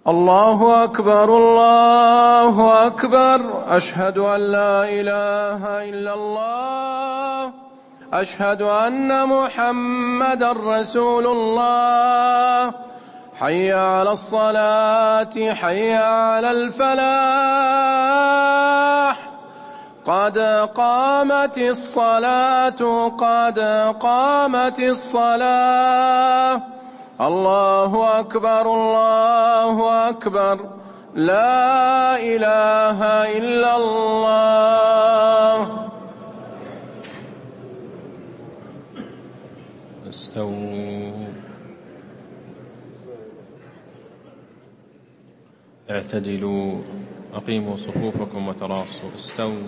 الله أكبر الله أكبر، أشهد أن لا إله إلا الله، أشهد أن محمدا رسول الله. حي على الصلاة، حي على الفلاح، قد قامت الصلاة، قد قامت الصلاة. الله أكبر الله أكبر، لا إله إلا الله. استووا، اعتدلوا، أقيموا صفوفكم وتراصوا. استووا.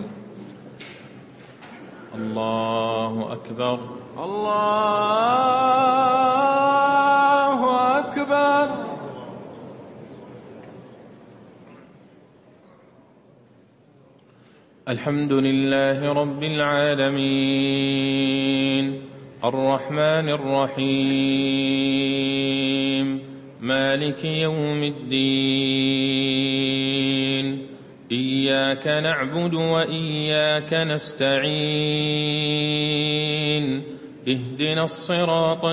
الله أكبر الله أكبر. الحمد لله رب العالمين، الرحمن الرحيم، مالك يوم الدين. إياك نعبد وإياك نستعين، اهدنا الصراط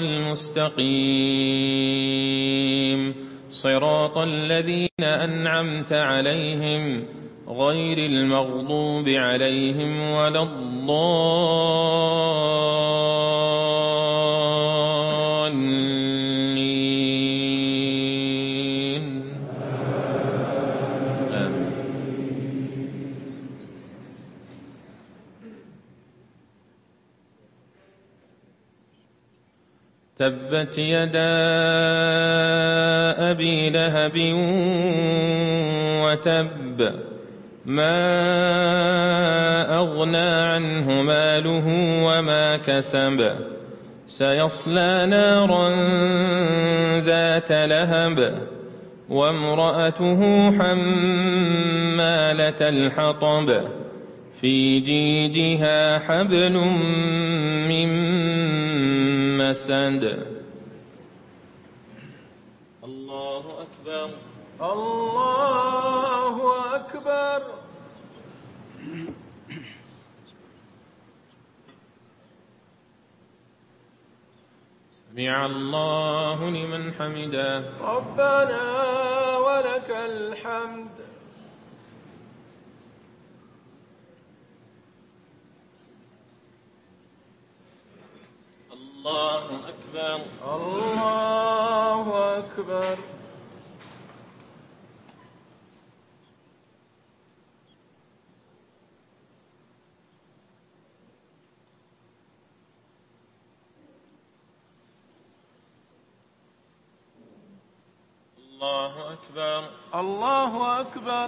المستقيم، صراط الذين أنعمت عليهم غير المغضوب عليهم ولا الضالين. آمين. تبت يدا أبي لهب وتب، ما أغنى عنه ماله وما كسب، سيصلى نارا ذات لهب، وامرأته حمالة الحطب، في جيدها حبل من مسد. الله أكبر الله أكبر. سمع الله لمن حمده. ربنا ولك الحمد. الله أكبر الله أكبر. الله أكبر الله أكبر.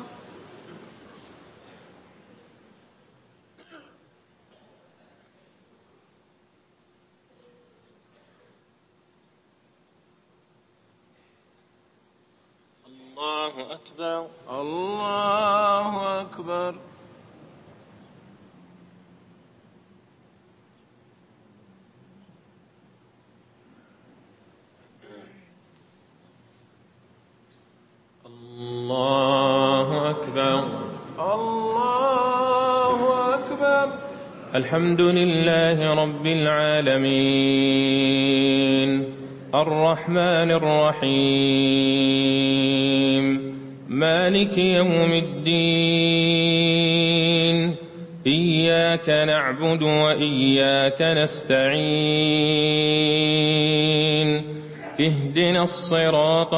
الله أكبر الله أكبر. الله أكبر الله أكبر. الحمد لله رب العالمين، الرحمن الرحيم، مالك يوم الدين. إياك نعبد وإياك نستعين، اهدنا الصراط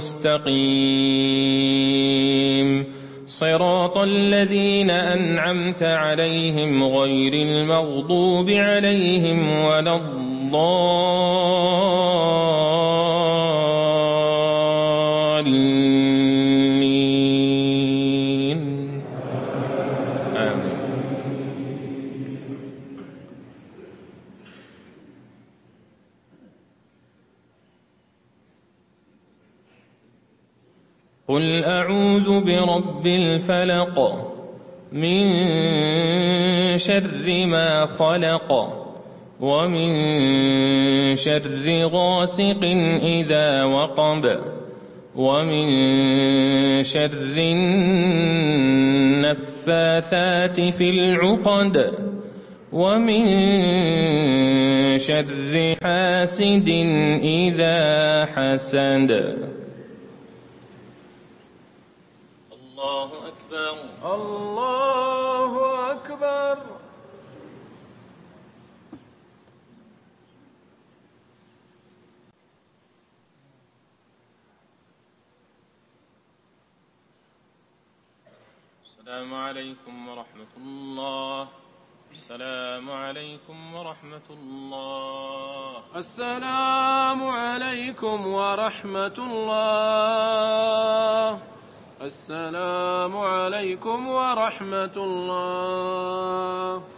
المستقيم، صراط الذين أنعمت عليهم غير المغضوب عليهم ولا الضالين. آمين. قل أعوذ برب الفلق، من شر ما خلق، ومن شر غاسق إذا وقب، ومن شر النفاثات في العقد ومن شر حاسد إذا حسد. الله أكبر. الله أكبر. السلام عليكم ورحمة الله. السلام عليكم ورحمة الله. السلام عليكم ورحمة الله. السلام عليكم ورحمة الله.